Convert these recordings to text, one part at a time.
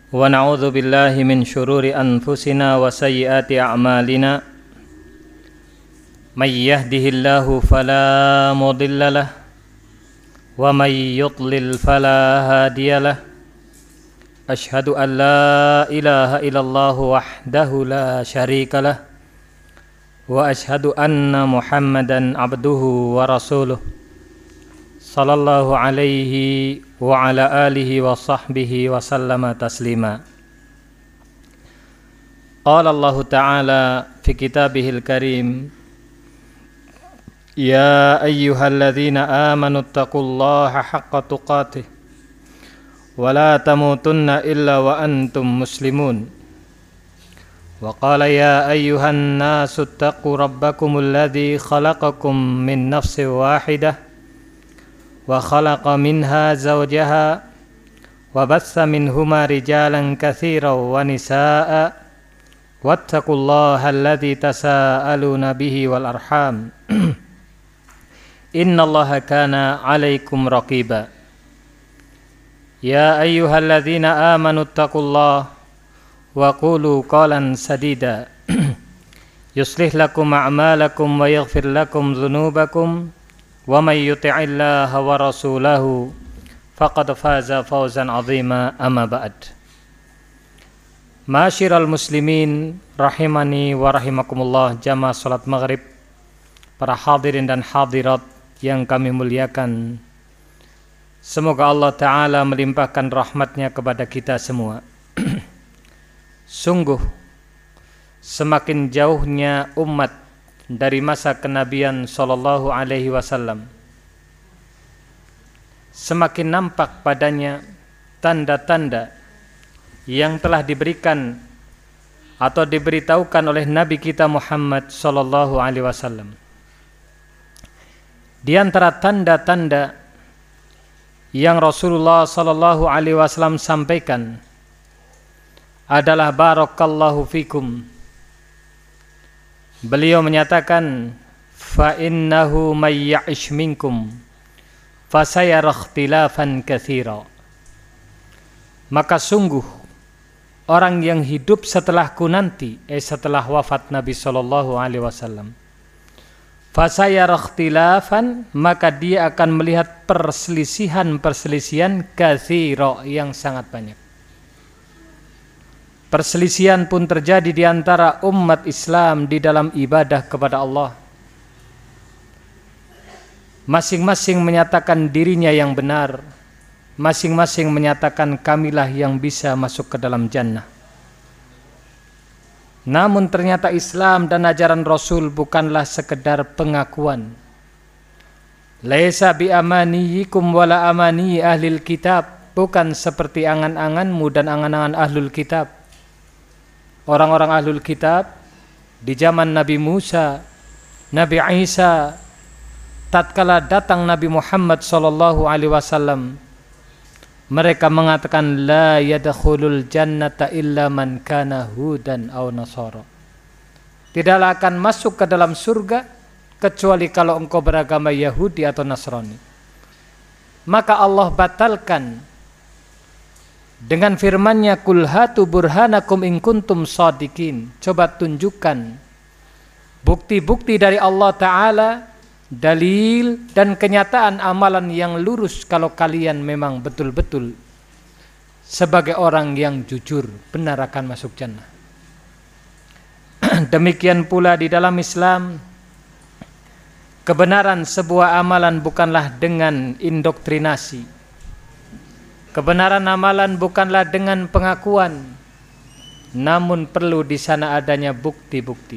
ونعوذ بالله من شرور أنفسنا وسيئات أعمالنا من يهده الله فلا مضل له ومن يضلل فلا هادي له أشهد أن لا إله إلا الله وحده لا شريك له وأشهد أن محمدا عبده ورسوله صلى الله عليه وعلى آله وصحبه وسلم تسليما. قال الله تعالى في كتابه الكريم: يا أيها الذين آمنوا اتقوا الله حق تقاته ولا تموتن إلا وأنتم مسلمون. وقال: يا أيها الناس اتقوا ربكم الذي خلقكم من نفس واحدة وخلق منها زوجها وبث منهما رجالا كثيرا ونساء واتقوا الله الذي تساءلون به والأرحام إن الله كان عليكم رقيبا. يا أيها الذين آمنوا اتقوا الله وقولوا قولا سديدا يصلح لكم أعمالكم ويغفر لكم ذنوبكم ومن يطع الله ورسوله فقد فاز فوزا عظيما. أما بعد. Ma'asyiral muslimin rahimani wa rahimakumullah, jamaah salat maghrib, para hadirin dan hadirat yang kami muliakan, semoga Allah Ta'ala melimpahkan rahmatnya kepada kita semua. Sungguh semakin jauhnya umat dari masa kenabian sallallahu alaihi wasallam, semakin nampak padanya tanda-tanda yang telah diberikan atau diberitahukan oleh Nabi kita Muhammad sallallahu alaihi wasallam. Di antara tanda-tanda yang Rasulullah sallallahu alaihi wasallam sampaikan adalah barakallahu fikum. Beliau menyatakan, fa innahu may ya'ish minkum fasayara ikhtilafan katsira. Maka sungguh orang yang hidup setelahku nanti, setelah wafat Nabi sallallahu alaihi wasallam, fasayara ikhtilafan, maka dia akan melihat perselisihan katsira yang sangat banyak. Perselisihan pun terjadi di antara umat Islam di dalam ibadah kepada Allah. Masing-masing menyatakan dirinya yang benar, masing-masing menyatakan kamilah yang bisa masuk ke dalam jannah. Namun ternyata Islam dan ajaran Rasul bukanlah sekedar pengakuan. Laisa bi amaniyikum wala amani ahlil kitab, bukan seperti angan-anganmu dan angan-angan ahlul kitab. Orang-orang ahlul kitab di zaman Nabi Musa, Nabi Isa, tatkala datang Nabi Muhammad sallallahu alaihi wasallam, mereka mengatakan la yadkhulul jannata illa man kana hudan aw nasara. Tidaklah akan masuk ke dalam surga kecuali kalau engkau beragama Yahudi atau Nasrani. Maka Allah batalkan dengan firman-Nya, kul hatu burhanakum in kuntum shadiqin. Coba tunjukkan bukti-bukti dari Allah Ta'ala, dalil dan kenyataan amalan yang lurus kalau kalian memang betul-betul sebagai orang yang jujur, benar akan masuk jannah. Demikian pula di dalam Islam, kebenaran sebuah amalan bukanlah dengan indoktrinasi. Kebenaran amalan bukanlah dengan pengakuan, namun perlu di sana adanya bukti-bukti.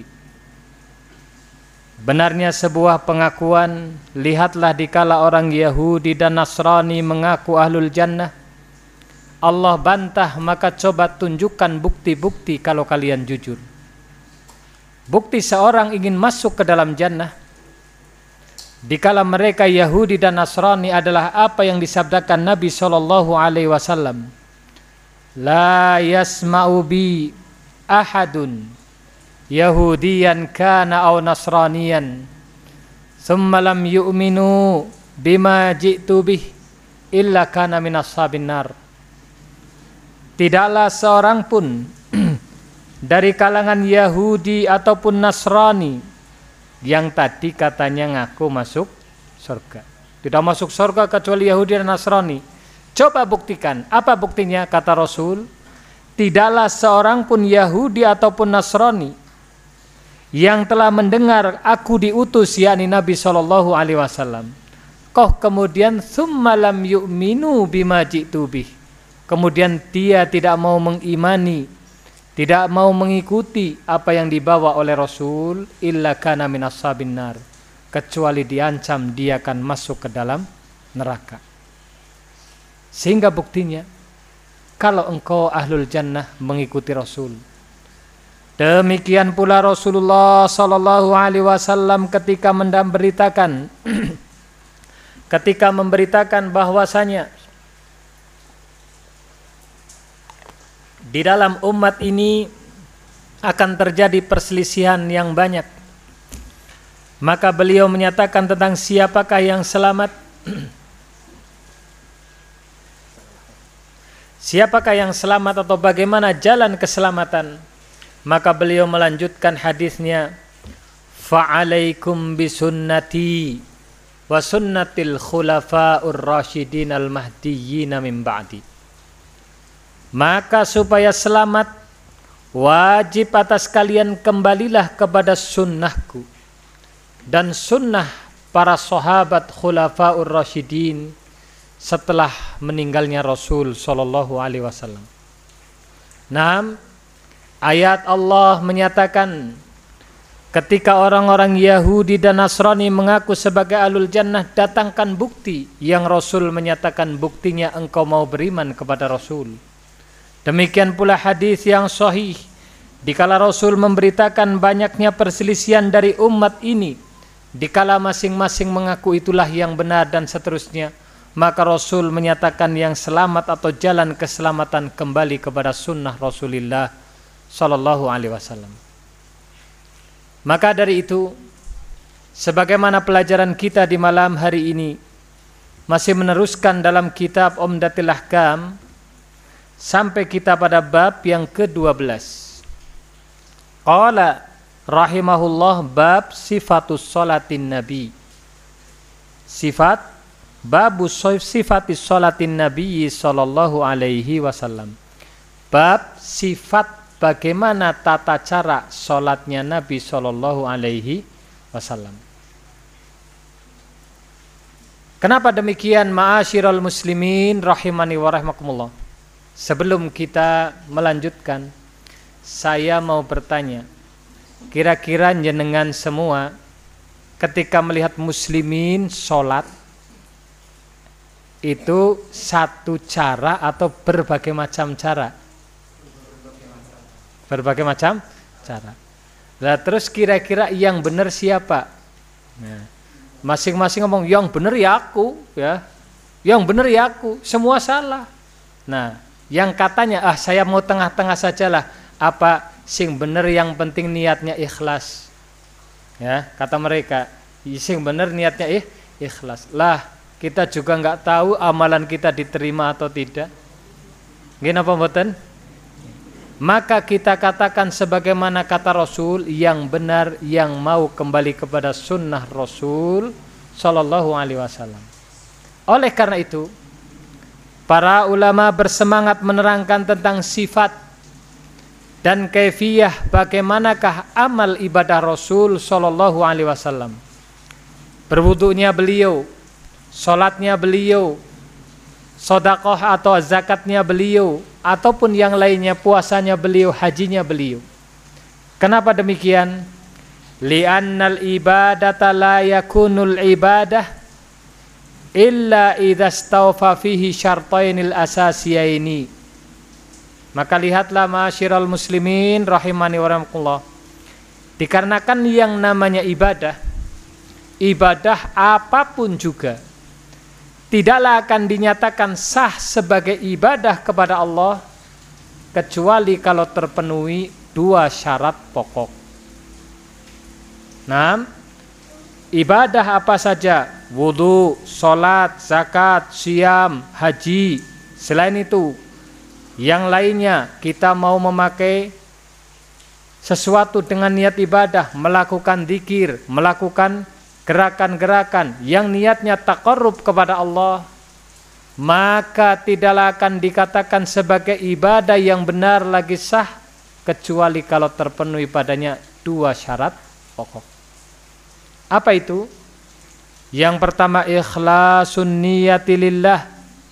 Benarnya sebuah pengakuan, lihatlah dikala orang Yahudi dan Nasrani mengaku ahlul jannah, Allah bantah, maka coba tunjukkan bukti-bukti kalau kalian jujur. Bukti seorang ingin masuk ke dalam jannah dikala mereka Yahudi dan Nasrani adalah apa yang disabdakan Nabi sallallahu alaihi wasallam, la yasma'u bi ahadun yahudiyan kana aw nasraniyan thumma lam yu'minu bima ji'tu bih illa kana min ashabin nar. tidaklah seorang pun dari kalangan Yahudi ataupun Nasrani yang tadi katanya ngaku masuk surga. Tidak masuk surga kecuali Yahudi dan Nasrani. Coba buktikan. Apa buktinya? Kata Rasul, tidaklah seorang pun Yahudi ataupun Nasrani yang telah mendengar aku diutus, yakni Nabi SAW, kok kemudian tsumma lam yu'minu bima ji'tu bih, kemudian dia tidak mau mengimani, tidak mau mengikuti apa yang dibawa oleh Rasul, illa kana minas sabin nar, kecuali diancam dia akan masuk ke dalam neraka. Sehingga buktinya, kalau engkau ahlul jannah mengikuti Rasul, demikian pula Rasulullah sallallahu alaihi wasallam ketika memberitakan bahwasanya di dalam umat ini akan terjadi perselisihan yang banyak. Maka beliau menyatakan tentang siapakah yang selamat, siapakah yang selamat atau bagaimana jalan keselamatan. Maka beliau melanjutkan hadisnya, fa'alaikum bisunnati wa sunnatil khulafa'ur rasyidin al-mahdiyyin min ba'di. Maka supaya selamat, wajib atas kalian kembalilah kepada sunnahku dan sunnah para sahabat khulafa'ur rasyidin setelah meninggalnya Rasul sallallahu alaihi wasallam. Naam, ayat Allah menyatakan ketika orang-orang Yahudi dan Nasrani mengaku sebagai ahlul jannah, datangkan bukti yang Rasul menyatakan buktinya engkau mau beriman kepada Rasul. Demikian pula hadis yang sahih, dikala Rasul memberitakan banyaknya perselisihan dari umat ini, dikala masing-masing mengaku itulah yang benar dan seterusnya, maka Rasul menyatakan yang selamat atau jalan keselamatan kembali kepada sunnah Rasulullah sallallahu alaihi wasallam. Maka dari itu, sebagaimana pelajaran kita di malam hari ini masih meneruskan dalam kitab Umdatul Ahkam, sampai kita pada bab yang ke-12. Qala rahimahullah, bab sifatus sholatin nabi. Sifatis sholatin nabi sallallahu alaihi wasallam. Bab sifat bagaimana tata cara sholatnya Nabi sallallahu alaihi wasallam. Kenapa demikian, ma'asyiral muslimin rahimani wa rahimakumullah? Sebelum kita melanjutkan, saya mau bertanya, kira-kira jenengan semua ketika melihat muslimin sholat itu satu cara atau berbagai macam cara? Berbagai macam cara. Nah, terus kira-kira yang benar siapa? Nah, masing-masing ngomong yang benar ya aku, ya. Yang benar ya aku, semua salah. Nah, yang katanya saya mau tengah-tengah sajalah, apa sing bener yang penting niatnya ikhlas, ya kata mereka, sing bener niatnya ikhlas. Lah kita juga nggak tahu amalan kita diterima atau tidak. Gini apa mboten? Maka kita katakan sebagaimana kata Rasul, yang benar yang mau kembali kepada sunnah Rasul sallallahu alaihi wasallam. Oleh karena itu, para ulama bersemangat menerangkan tentang sifat dan kaifiyah bagaimanakah amal ibadah Rasul sallallahu alaihi wasallam. Berwudunya beliau, salatnya beliau, sedekah atau zakatnya beliau, ataupun yang lainnya, puasanya beliau, hajinya beliau. Kenapa demikian? Li'annal ibadata la yakunul ibadah illa idza stawfa fihi syartainil asasiyaini. Maka lihatlah ma'asyiral muslimin rahimani wa rahimakumullah, dikarenakan yang namanya ibadah apapun juga tidaklah akan dinyatakan sah sebagai ibadah kepada Allah kecuali kalau terpenuhi dua syarat pokok. Nah, ibadah apa saja? Wudu, sholat, zakat, siam, haji. Selain itu, Yang lainnya kita mau memakai sesuatu dengan niat ibadah, melakukan zikir, melakukan gerakan-gerakan yang niatnya taqarrub kepada Allah, maka tidaklah akan dikatakan sebagai ibadah yang benar lagi sah kecuali kalau terpenuhi padanya dua syarat pokok. Apa itu? Yang pertama, ikhlasun niyati lillah.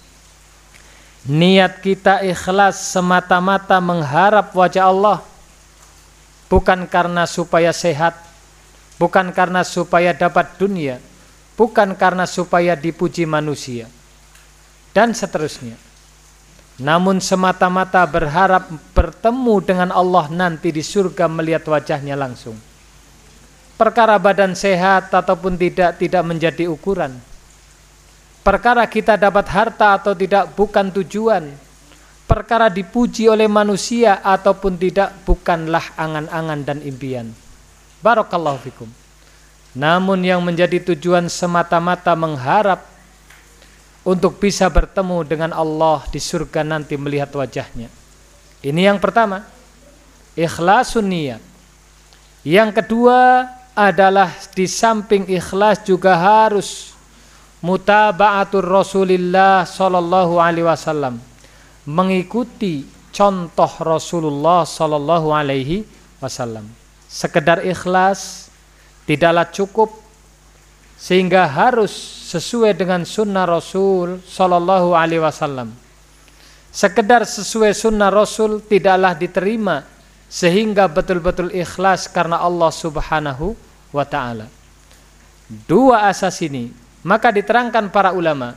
Niat kita ikhlas semata-mata mengharap wajah Allah, bukan karena supaya sehat, bukan karena supaya dapat dunia, bukan karena supaya dipuji manusia, dan seterusnya. Namun semata-mata berharap bertemu dengan Allah nanti di surga melihat wajahnya langsung. Perkara badan sehat ataupun tidak menjadi ukuran. Perkara kita dapat harta atau tidak bukan tujuan. Perkara dipuji oleh manusia ataupun tidak bukanlah angan-angan dan impian. Barakallahu fikum. Namun yang menjadi tujuan semata-mata mengharap untuk bisa bertemu dengan Allah di surga nanti melihat wajahnya. Ini yang pertama, ikhlasun niyat. Yang kedua adalah di samping ikhlas juga harus mutaba'atur Rasulillah sallallahu alaihi wasallam, mengikuti contoh Rasulullah sallallahu alaihi wasallam. Sekedar ikhlas tidaklah cukup, sehingga harus sesuai dengan sunnah Rasul sallallahu alaihi wasallam. Sekedar sesuai sunnah Rasul tidaklah diterima, sehingga betul-betul ikhlas karena Allah Subhanahu wa ta'ala. Dua asas ini maka diterangkan para ulama,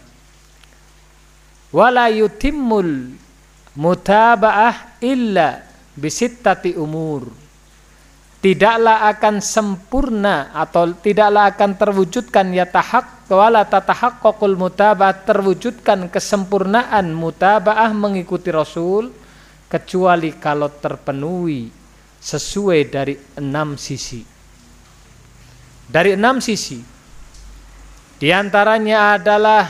wala yutimmul mutaba'ah illa bisittati umur. Tidaklah akan sempurna atau tidaklah akan terwujudkan wala tatahaqqaqul mutaba'ah, terwujudkan kesempurnaan mutaba'ah mengikuti Rasul kecuali kalau terpenuhi sesuai dari 6 sisi. Dari 6 sisi. Di antaranya adalah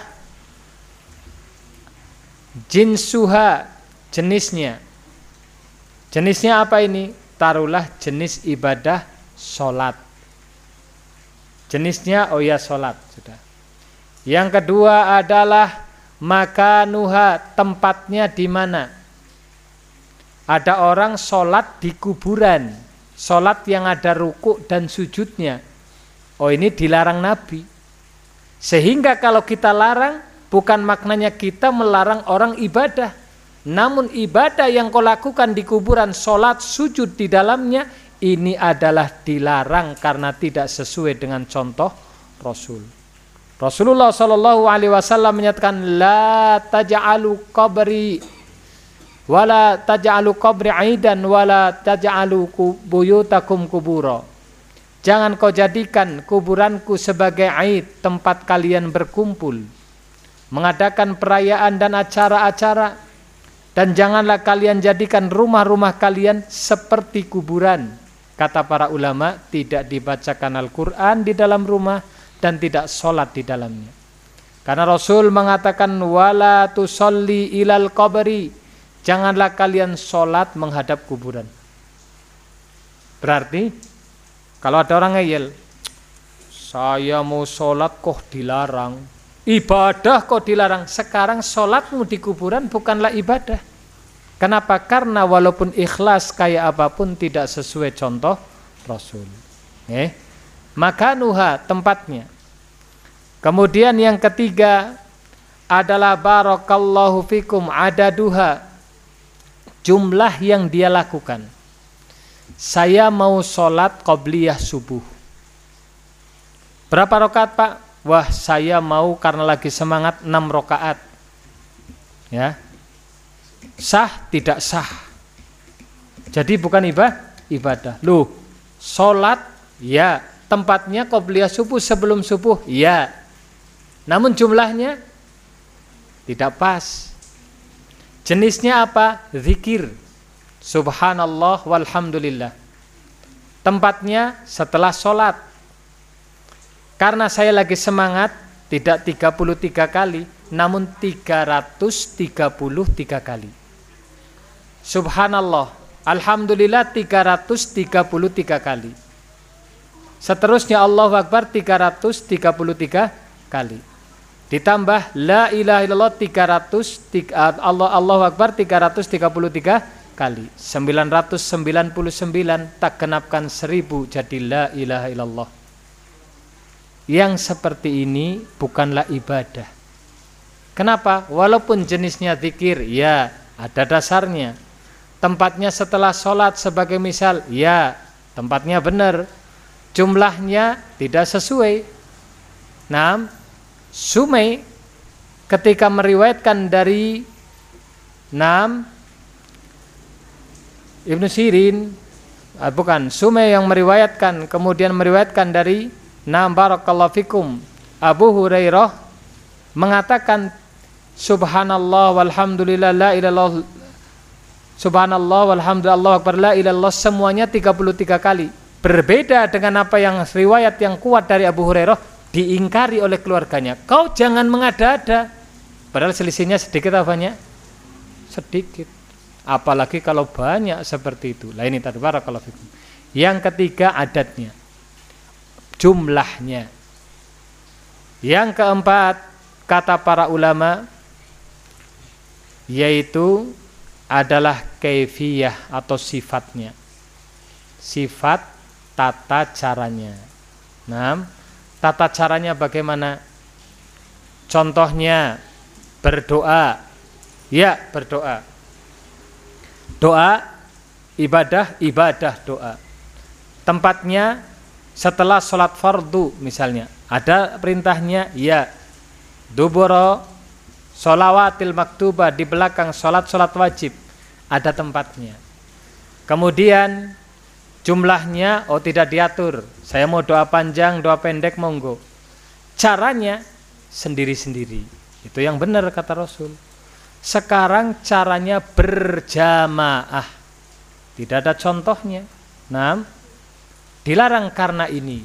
jinsuha, jenisnya. Jenisnya apa ini? Taruhlah jenis ibadah sholat. Jenisnya sholat sudah. Yang kedua adalah makanuha, tempatnya di mana. Ada orang sholat di kuburan, sholat yang ada rukuk dan sujudnya. Ini dilarang Nabi. Sehingga kalau kita larang, bukan maknanya kita melarang orang ibadah. Namun ibadah yang kau lakukan di kuburan, sholat, sujud di dalamnya, ini adalah dilarang karena tidak sesuai dengan contoh Rasul. Rasulullah SAW menyatakan, la taj'alu qabri wala taj'alu qabri aidan wala taj'alu buyutakum kubura. Jangan kau jadikan kuburanku sebagai aid, tempat kalian berkumpul, mengadakan perayaan dan acara-acara. Dan janganlah kalian jadikan rumah-rumah kalian seperti kuburan. Kata para ulama, tidak dibacakan Al-Quran di dalam rumah dan tidak sholat di dalamnya. Karena Rasul mengatakan, wala tusolli ilal qabri, janganlah kalian sholat menghadap kuburan. Berarti kalau ada orang ngeyel, saya mau sholat kok dilarang, ibadah kok dilarang. Sekarang sholatmu di kuburan bukanlah ibadah. Kenapa? Karena walaupun ikhlas kayak apapun tidak sesuai contoh Rasul. Makanuha, tempatnya. Kemudian yang ketiga adalah barakallahu fikum adaduha, jumlah yang dia lakukan. Saya mau sholat qobliyah subuh. Berapa rakaat Pak? Wah, saya mau karena lagi semangat 6 rakaat. Ya. Sah tidak sah. Jadi bukan ibadah. Loh, sholat ya, tempatnya qobliyah subuh sebelum subuh ya. Namun jumlahnya tidak pas. Jenisnya apa? Zikir. Subhanallah walhamdulillah. Tempatnya setelah sholat. Karena saya lagi semangat, tidak 33 kali, namun 333 kali. Subhanallah, alhamdulillah 333 kali. Seterusnya Allahu Akbar 333 kali. Ditambah la ilaha illallah 300 Allahu Akbar 333 kali. 999 tak genapkan 1000 jadi la ilaha illallah. Yang seperti ini bukanlah ibadah. Kenapa? Walaupun jenisnya zikir, ya ada dasarnya. Tempatnya setelah sholat sebagai misal, ya tempatnya benar. Jumlahnya tidak sesuai. Nah, Sumai ketika meriwayatkan dari Ibnu Sirin, bukan Sumai yang meriwayatkan, kemudian meriwayatkan dari barakallahu fikum Abu Hurairah mengatakan subhanallah walhamdulillah la ilallah, subhanallah walhamdulillah Allahu akbar la ilallah, semuanya 33 kali. Berbeda dengan apa yang riwayat yang kuat dari Abu Hurairah, diingkari oleh keluarganya. Kau jangan mengada-ada. Padahal selisihnya sedikit apa banyak? Sedikit. Apalagi kalau banyak seperti itu. Lah ini tadi barakallahu fikum. Yang ketiga adatnya, jumlahnya. Yang keempat kata para ulama yaitu adalah kaifiyah atau sifatnya. Sifat tata caranya. Nah, tata caranya bagaimana? Contohnya berdoa. Ya, berdoa. Doa, ibadah, doa. Tempatnya setelah sholat fardu misalnya. Ada perintahnya, ya. Duburo sholawatil maktubah, di belakang sholat wajib. Ada tempatnya. Kemudian jumlahnya tidak diatur. Saya mau doa panjang, doa pendek monggo. Caranya sendiri-sendiri. Itu yang benar kata Rasul. Sekarang caranya berjamaah. Tidak ada contohnya. Dilarang karena ini.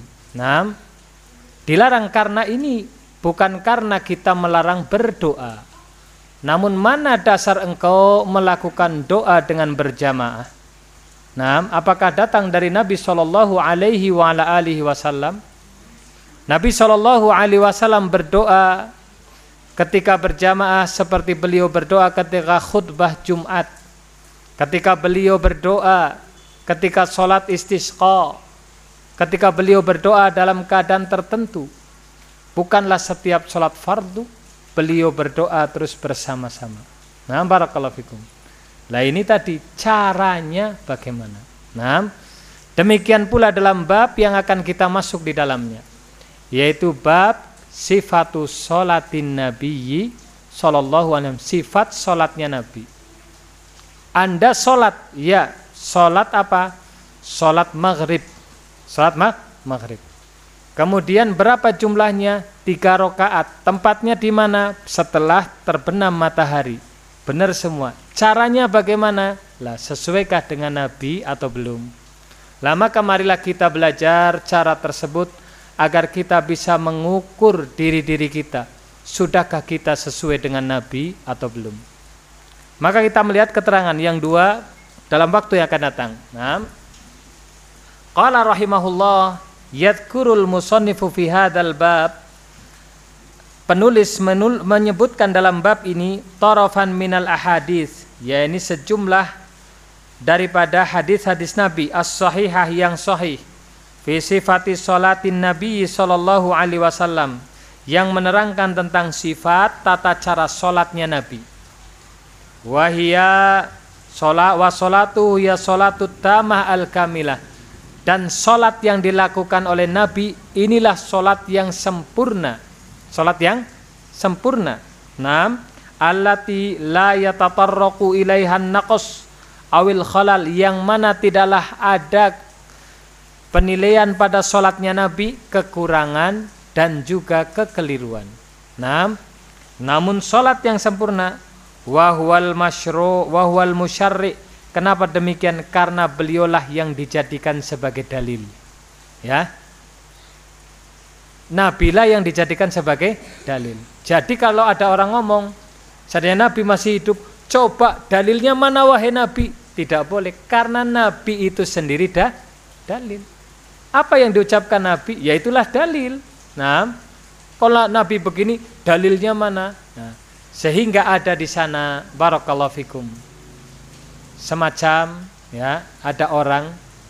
Dilarang karena ini bukan karena kita melarang berdoa. Namun mana dasar engkau melakukan doa dengan berjamaah? Apakah datang dari Nabi sallallahu alaihi wa ala alihi wasallam? Nabi sallallahu alaihi wasallam berdoa ketika berjamaah seperti beliau berdoa ketika khutbah Jumat, ketika beliau berdoa ketika sholat istisqa, ketika beliau berdoa dalam keadaan tertentu. Bukanlah setiap sholat fardu beliau berdoa terus bersama-sama. Barakallahu fikum. Lah ini tadi caranya bagaimana. Demikian pula dalam bab yang akan kita masuk di dalamnya, yaitu bab sifatus sholatin nabiyyi sallallahu alaihi wasallam, sifat sholatnya Nabi. Anda sholat, ya sholat apa? Sholat maghrib. Sholat maghrib. Kemudian berapa jumlahnya? 3 rakaat. Tempatnya di mana? Setelah terbenam matahari. Benar semua. Caranya bagaimana? Lah, sesuaikah dengan Nabi atau belum? Lah, maka marilah kita belajar cara tersebut agar kita bisa mengukur diri-diri kita. Sudahkah kita sesuai dengan Nabi atau belum? Maka kita melihat keterangan yang dua dalam waktu yang akan datang. Qala rahimahullah yadhkurul musannifu fi hadzal bab. Penulis menyebutkan dalam bab ini tarafan minal ahadits, yakni sejumlah daripada hadis-hadis Nabi as-sahihah yang sahih fi sifati sholatin Nabi sallallahu alaihi wasallam, yang menerangkan tentang sifat tata cara salatnya Nabi. Wa hiya sholatu ya sholatut tamah al-kamilah, dan salat yang dilakukan oleh Nabi inilah salat yang sempurna. Salat yang sempurna. Allati la yatatarraqu ilaihan naqas awil khalal, yang mana tidaklah ada penilaian pada salatnya Nabi kekurangan dan juga kekeliruan. Namun salat yang sempurna wa huwal masyru' wa huwal musyarri'. Kenapa demikian? Karena beliaulah yang dijadikan sebagai dalil. Ya. Nabilah yang dijadikan sebagai dalil. Jadi kalau ada orang ngomong, seandainya Nabi masih hidup, Coba dalilnya mana wahai Nabi? Tidak boleh, karena Nabi itu sendiri dalil. Apa yang diucapkan Nabi, yaitulah dalil. Nah, kalau Nabi begini, dalilnya mana? Nah, sehingga ada di sana, barakallahu fikum, semacam ya, ada orang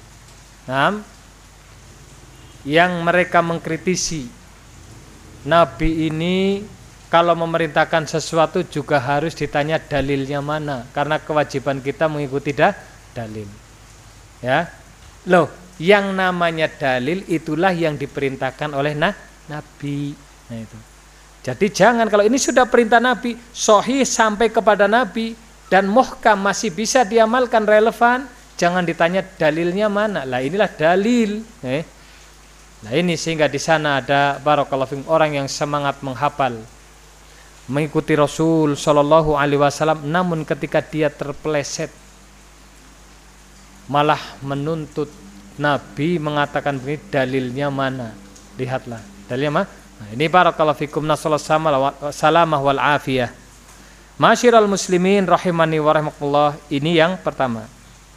yang mereka mengkritisi Nabi ini kalau memerintahkan sesuatu juga harus ditanya dalilnya mana, karena kewajiban kita mengikuti dalil. Ya. Loh, yang namanya dalil itulah yang diperintahkan oleh Nabi. Nah itu. Jadi jangan, kalau ini sudah perintah Nabi, sahih sampai kepada Nabi dan muhkam masih bisa diamalkan, relevan, jangan ditanya dalilnya mana. Lah inilah dalil. Nah ini sehingga di sana ada barakallahu fikum orang yang semangat menghafal, mengikuti Rasul Shallallahu Alaihi Wasallam, namun ketika dia terpeleset malah menuntut Nabi mengatakan begini, dalilnya mana? Lihatlah dalilnya mana? Nah, ini barakallahu fikum, nasallallahu salamah wal afiyah. Masyiral muslimin rahimani wa rahimakumullah. Ini yang pertama.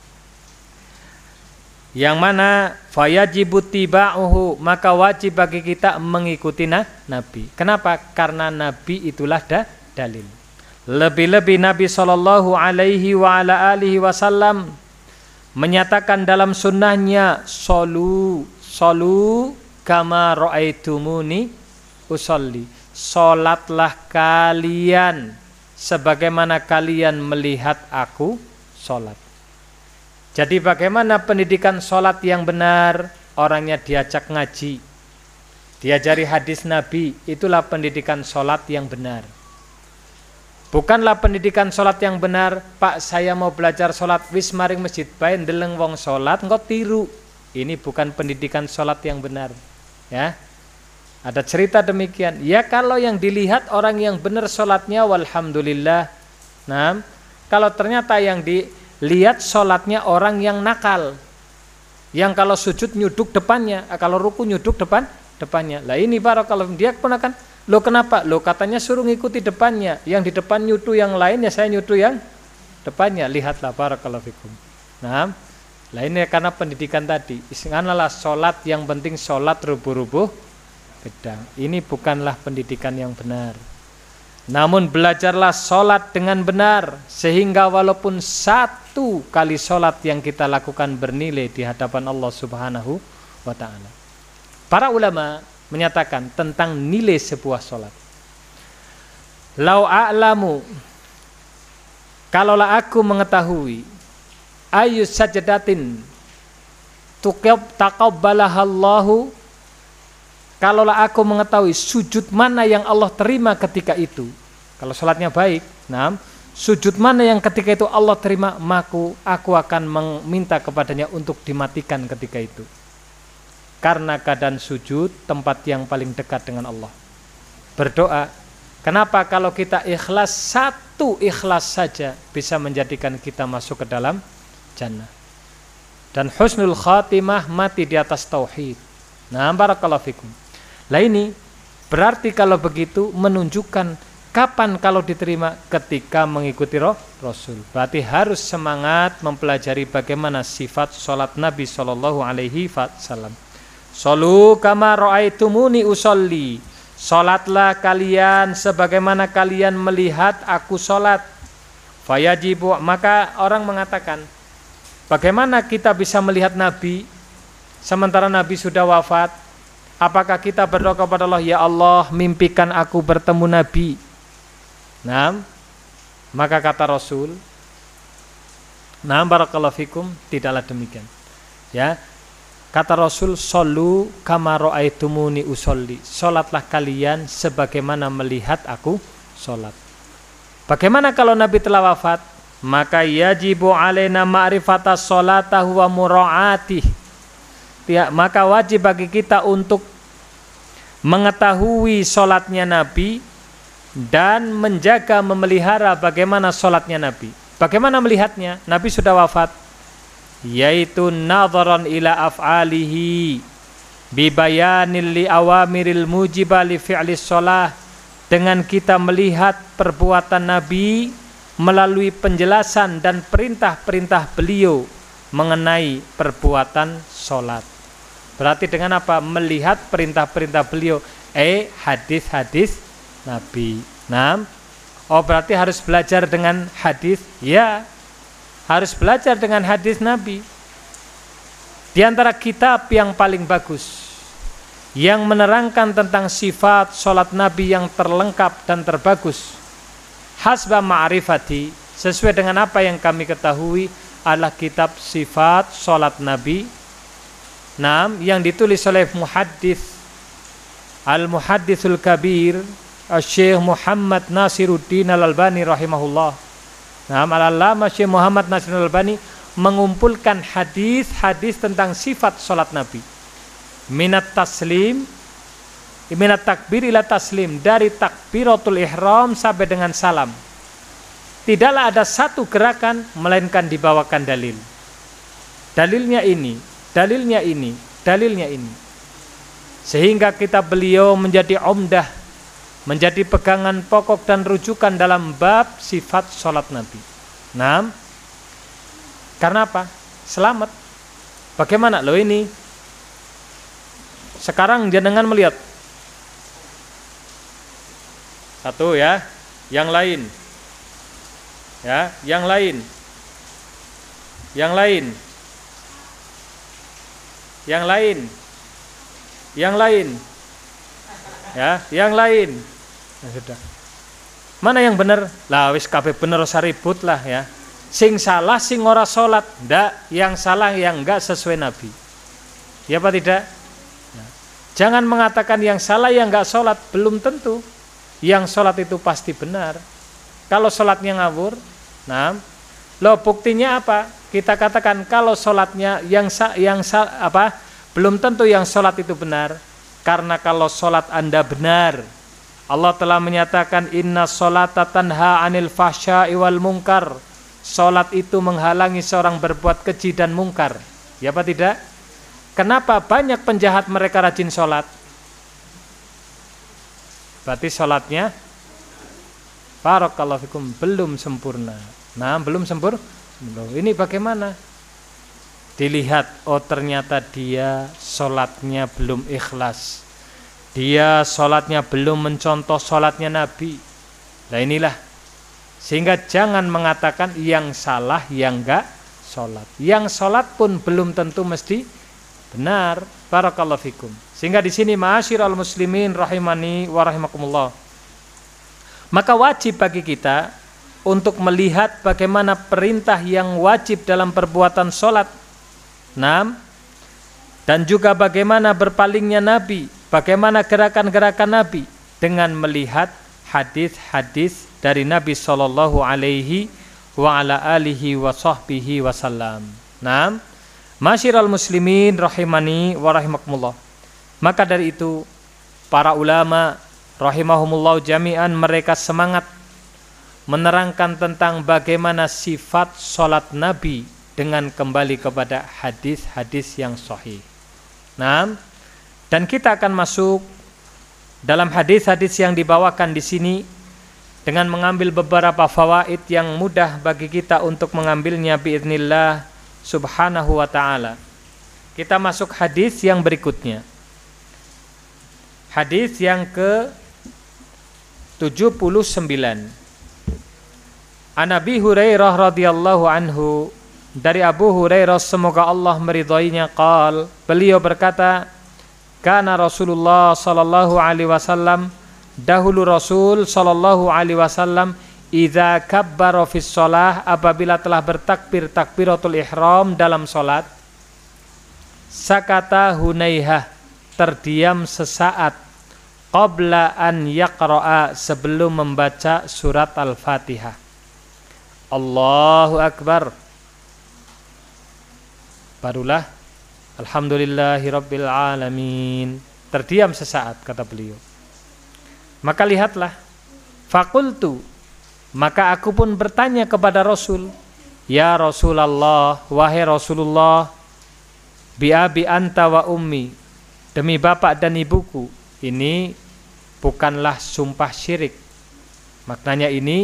Yang mana fayajibu tiba'uhu, maka wajib bagi kita mengikuti Nabi. Kenapa? Karena Nabi itulah dalil. Lebih-lebih Nabi Shallallahu Alaihi wa ala alihi Wasallam menyatakan dalam sunnahnya, solu kama ra'aitumuni usolli, solatlah kalian sebagaimana kalian melihat aku solat. Jadi bagaimana pendidikan sholat yang benar? Orangnya diajak ngaji, diajari hadis Nabi, itulah pendidikan sholat yang benar. Bukanlah pendidikan sholat yang benar, Pak saya mau belajar sholat, wis maring masjid bae ndeleng wong sholat engko tiru. Ini bukan pendidikan sholat yang benar. Ya, ada cerita demikian. Ya kalau yang dilihat orang yang benar sholatnya, walhamdulillah. Nah, kalau ternyata yang lihat sholatnya orang yang nakal, yang kalau sujud nyuduk depannya, kalau ruku nyuduk depannya. Lah ini barakallahu, dia pun akan, lo kenapa? Lo katanya suruh ngikuti depannya, yang di depan nyudu yang lain, ya saya nyudu yang depannya. Lihatlah barakallahu fikum. Nah, lah ini karena pendidikan tadi, isanalah sholat yang penting sholat rubuh-rubuh gedang. Ini bukanlah pendidikan yang benar. Namun belajarlah sholat dengan benar, sehingga walaupun satu kali sholat yang kita lakukan bernilai di hadapan Allah Subhanahu wa ta'ala. Para ulama menyatakan tentang nilai sebuah sholat. Lau a'lamu, kalaulah aku mengetahui, ayu sajdatin taqabbalahallahu, kalaulah aku mengetahui sujud mana yang Allah terima ketika itu, kalau sholatnya baik, nah, sujud mana yang ketika itu Allah terima, maka aku akan meminta kepadanya untuk dimatikan ketika itu. Karena keadaan sujud tempat yang paling dekat dengan Allah. Berdoa, kenapa? Kalau kita ikhlas, satu ikhlas saja bisa menjadikan kita masuk ke dalam jannah. Dan husnul khatimah, mati di atas tauhid. Nah, barakallahu fikum. Lah ini berarti kalau begitu menunjukkan kapan kalau diterima, ketika mengikuti Rasul. Berarti harus semangat mempelajari bagaimana sifat sholat Nabi Shallallahu Alaihi Wasallam. Sholu kama ra'aitumuni usolli, sholatlah kalian sebagaimana kalian melihat aku sholat. Fayajibu, maka orang mengatakan, bagaimana kita bisa melihat Nabi sementara Nabi sudah wafat? Apakah kita berdoa kepada Allah, ya Allah mimpikan aku bertemu Nabi? Nah, maka kata Rasul, nah barakallahu fikum, tidaklah demikian. Ya, kata Rasul, shollu kama ra'aitumuni usolli, sholatlah kalian sebagaimana melihat aku sholat. Bagaimana kalau Nabi telah wafat? Maka yajibu alaina ma'rifata sholatahu wa mura'atih. Ya, maka wajib bagi kita untuk mengetahui sholatnya Nabi dan menjaga, memelihara bagaimana sholatnya Nabi. Bagaimana melihatnya? Nabi sudah wafat, yaitu nadharan ila af'alihi bibayanil li awamiril mujiba li fi'lis sholah, dengan kita melihat perbuatan Nabi melalui penjelasan dan perintah-perintah beliau mengenai perbuatan sholat. Berarti dengan apa? Melihat perintah-perintah beliau, hadis-hadis Nabi. Nah, berarti harus belajar dengan hadis? Ya, harus belajar dengan hadis Nabi. Di antara kitab yang paling bagus yang menerangkan tentang sifat sholat Nabi yang terlengkap dan terbagus, hasba ma'rifati, sesuai dengan apa yang kami ketahui, adalah kitab sifat sholat Nabi, yang ditulis oleh muhaddits Al-Muhadditsul Kabir Syekh Muhammad Nasiruddin Al-Albani rahimahullah. Al-Allamah Syekh Muhammad Nasiruddin Al-Albani mengumpulkan hadis-hadis tentang sifat sholat Nabi, minat takbir ila taslim, dari takbiratul ihram sampai dengan salam. Tidaklah ada satu gerakan melainkan dibawakan dalil. Dalilnya ini, dalilnya ini, dalilnya ini. Sehingga kitab beliau menjadi umdah, menjadi pegangan pokok dan rujukan dalam bab sifat sholat Nabi. Karena apa? Selamat. Bagaimana loh ini? Sekarang jenengan melihat satu ya, yang lain ya, yang lain, yang lain, yang lain, yang lain ya, yang lain. Nah, sudah. Mana yang benar? Lah wis kabeh bener usah ribut lah ya. Sing salah sing ora salat, ndak, yang salah yang enggak sesuai Nabi. Ya apa tidak? Jangan mengatakan yang salah yang enggak sholat, belum tentu yang sholat itu pasti benar. Kalau sholatnya ngawur, buktinya apa? Kita katakan kalau sholatnya belum tentu yang sholat itu benar. Karena kalau sholat Anda benar, Allah telah menyatakan inna sholata tanha anil fahsya'i wal munkar. Sholat itu menghalangi seorang berbuat keji dan mungkar. Ya apa tidak? Kenapa banyak penjahat mereka rajin sholat? Berarti sholatnya barakallahu fikum belum sempurna. Belum sempurna. Ini bagaimana? Dilihat, ternyata dia sholatnya belum ikhlas. Dia sholatnya belum mencontoh sholatnya Nabi. Nah inilah. Sehingga jangan mengatakan yang salah yang enggak sholat. Yang sholat pun belum tentu mesti benar. Barakallahu fikum. Sehingga di sini ma'asyiral muslimin rahimani wa rahimakumullah, maka wajib bagi kita untuk melihat bagaimana perintah yang wajib dalam perbuatan sholat, dan juga bagaimana berpalingnya Nabi, bagaimana gerakan-gerakan Nabi, dengan melihat hadis-hadis dari Nabi sallallahu alaihi wa ala alihi wa sahbihi wasallam. Masyiral muslimin rahimani wa rahimakumullah. Maka dari itu para ulama rahimahumullah jami'an, mereka semangat menerangkan tentang bagaimana sifat sholat Nabi dengan kembali kepada hadis-hadis yang sahih. Dan kita akan masuk dalam hadis-hadis yang dibawakan di sini dengan mengambil beberapa fawaid yang mudah bagi kita untuk mengambilnya biiznillah subhanahu wa ta'ala. Kita masuk hadis yang berikutnya. Hadis yang ke-79. An Abi Hurairah radhiyallahu anhu, dari Abu Hurairah semoga Allah meridhoinya, beliau berkata, kana Rasulullah sallallahu alaihi wasallam, dahulu Rasul sallallahu alaihi wasallam, idza kabbara fis shalah, apabila telah bertakbir takbiratul ihram dalam salat, sakata hunaihah, terdiam sesaat, qabla an yaqra'a, sebelum membaca surat Al-Fatihah. Allahu akbar, barulah alhamdulillahirabbil alamin, terdiam sesaat kata beliau. Maka lihatlah, faqultu, maka aku pun bertanya kepada Rasul, ya Rasulullah, wahai Rasulullah, bi abi anta wa ummi, demi bapak dan ibuku. Ini bukanlah sumpah syirik. Maknanya ini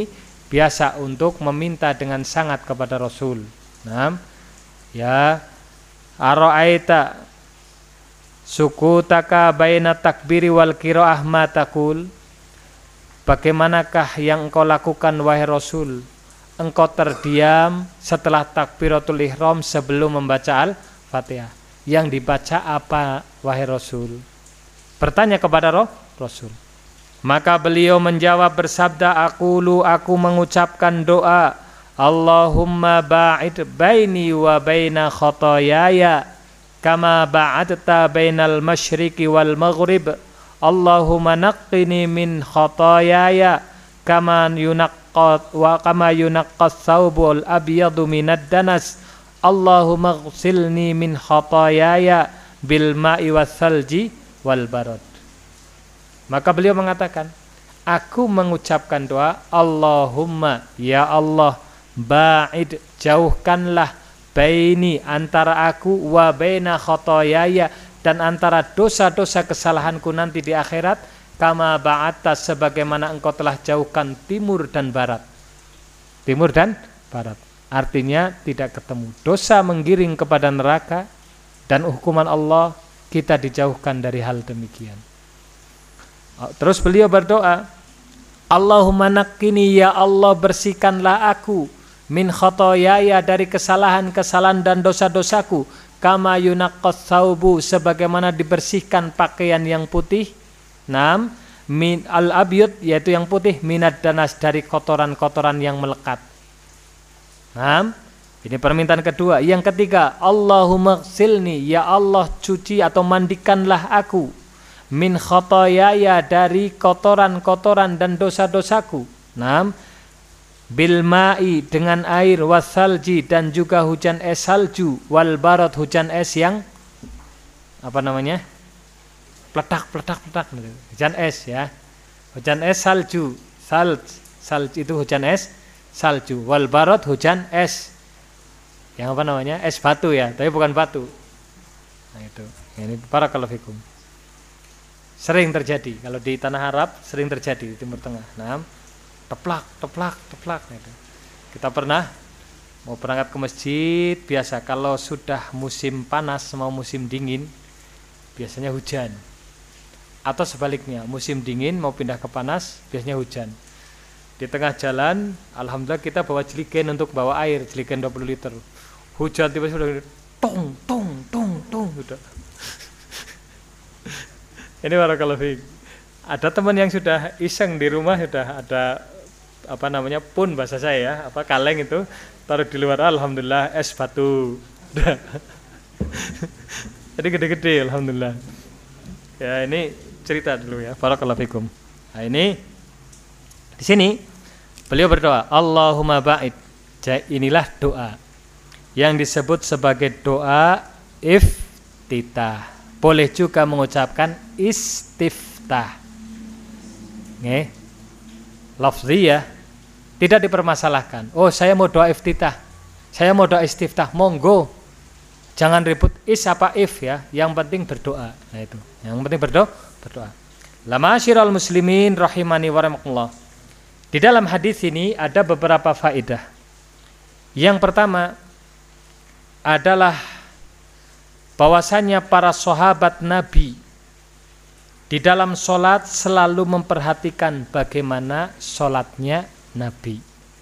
biasa untuk meminta dengan sangat kepada Rasul. Nah, ya ara'aita sukutaka baina takbiri wal qiraah ma taqul. Bagaimanakah yang engkau lakukan wahai Rasul? Engkau terdiam setelah takbiratul ihram sebelum membaca Al-Fatihah. Yang dibaca apa wahai Rasul? Bertanya kepada Rasul. Maka beliau menjawab bersabda, aku mengucapkan doa, Allahumma ba'id baini wa baina khotoyaya kama ba'adta bainal masyriqi wal maghrib. Allahumma naqqini min khotoyaya kama yunaqqas thawbul abyadu minad danas. Allahumma ghsilni min khotoyaya bil ma'i was salji wal barad. Maka beliau mengatakan, aku mengucapkan doa, Allahumma, ya Allah, ba'id, jauhkanlah baini, antara aku, wa baina khotoyaya, dan antara dosa-dosa kesalahanku nanti di akhirat, kama ba'atta, sebagaimana engkau telah jauhkan timur dan barat. Timur dan barat. Artinya tidak ketemu. Dosa menggiring kepada neraka, dan hukuman Allah kita dijauhkan dari hal demikian. Terus beliau berdoa, Allahumma naqqini, ya Allah, bersihkanlah aku min khotoyaya, dari kesalahan-kesalahan dan dosa-dosaku, kama yunaqqas thawbu, sebagaimana dibersihkan pakaian yang putih, min al-abyad, yaitu yang putih, minad danas, dari kotoran-kotoran yang melekat. Ini permintaan kedua. Yang ketiga, Allahumma ghsilni, ya Allah, cuci atau mandikanlah aku min khotoyaya, dari kotoran-kotoran dan dosa-dosaku. Bil ma'i, dengan air, wasalji, dan juga hujan es salju, wal barad, hujan es yang peletak, hujan es ya. Hujan es salju, salj itu hujan es salju, wal barad, hujan es yang es batu ya, tapi bukan batu. Nah itu, ini barakallahu fikum. Sering terjadi kalau di tanah Arab, sering terjadi di Timur Tengah. Teplak. Gitu. Kita pernah mau berangkat ke masjid, biasa kalau sudah musim panas mau musim dingin, biasanya hujan. Atau sebaliknya, musim dingin mau pindah ke panas, biasanya hujan. Di tengah jalan, alhamdulillah kita bawa jerigen untuk bawa air, jerigen 20 liter. Hujan tiba-tiba tong sudah. Ini barakallahu fiik. Ada teman yang sudah iseng di rumah, sudah ada pun bahasa saya ya, kaleng itu taruh di luar, alhamdulillah es batu. Jadi gede-gede alhamdulillah. Ya ini cerita dulu ya, barakallahu fikum. Nah ini di sini beliau berdoa, Allahumma ba'id. Inilah doa yang disebut sebagai doa iftitah. Boleh juga mengucapkan istiftah. Nggih. Lafziyah tidak dipermasalahkan. Oh, saya mau doa iftitah. Saya mau doa istiftah, monggo. Jangan ribut is apa if ya, yang penting berdoa. Nah itu. Yang penting berdoa. La ma'asyiral muslimin rahimani wa rahimakumullah. Di dalam hadis ini ada beberapa faedah. Yang pertama adalah bahwasanya para sahabat Nabi di dalam sholat selalu memperhatikan bagaimana sholatnya Nabi.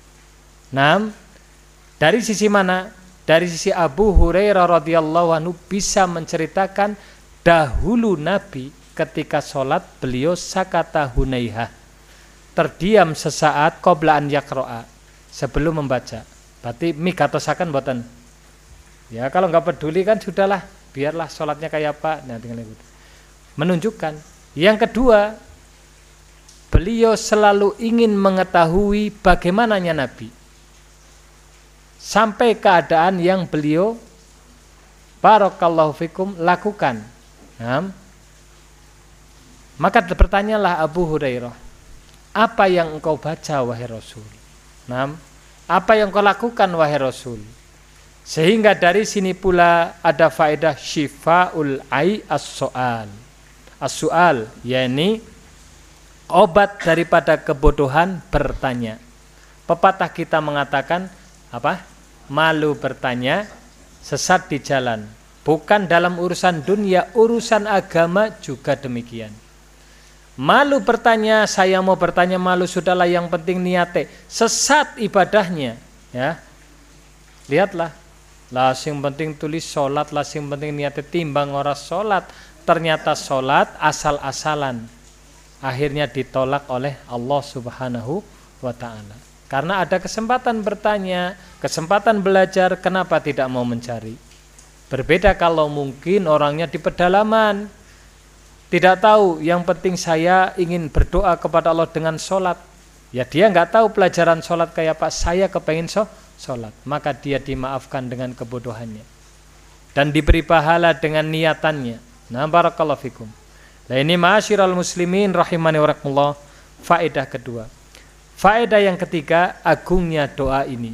Dari sisi mana? Dari sisi Abu Hurairah radhiyallahu anhu bisa menceritakan dahulu Nabi ketika sholat beliau sakata hunaiha, terdiam sesaat qabla an yaqra'a, sebelum membaca. Berarti migatosaken mboten. Ya kalau nggak peduli kan sudahlah, biarlah sholatnya kayak apa. Nah, tinggal ikut. Menunjukkan. Yang kedua, beliau selalu ingin mengetahui bagaimananya Nabi, sampai keadaan yang beliau barakallahu fikum lakukan. Maka bertanyalah Abu Hurairah, apa yang engkau baca wahai Rasul? Apa yang engkau lakukan wahai Rasul? Sehingga dari sini pula ada faedah syifaul ai as-soal. As-soal, yakni obat daripada kebodohan bertanya. Pepatah kita mengatakan apa? Malu bertanya, sesat di jalan. Bukan dalam urusan dunia, urusan agama juga demikian. Malu bertanya, saya mau bertanya, malu sudahlah, yang penting niate. Sesat ibadahnya, ya. Lihatlah, lah sing penting tulis sholat, lah sing penting niate, timbang ora sholat. Ternyata sholat asal-asalan. Akhirnya ditolak oleh Allah Subhanahu wa ta'ala. Karena ada kesempatan bertanya, kesempatan belajar, kenapa tidak mau mencari? Berbeda kalau mungkin orangnya di pedalaman, tidak tahu, yang penting saya ingin berdoa kepada Allah dengan sholat. Ya dia nggak tahu pelajaran sholat kayak apa, saya kepengen sholat. Maka dia dimaafkan dengan kebodohannya. Dan diberi pahala dengan niatannya. Nah, barakallahu fikum. Nah ini ma'asyiral muslimin rahimani wa rahimakumullah, faedah kedua. Faedah yang ketiga, agungnya doa ini.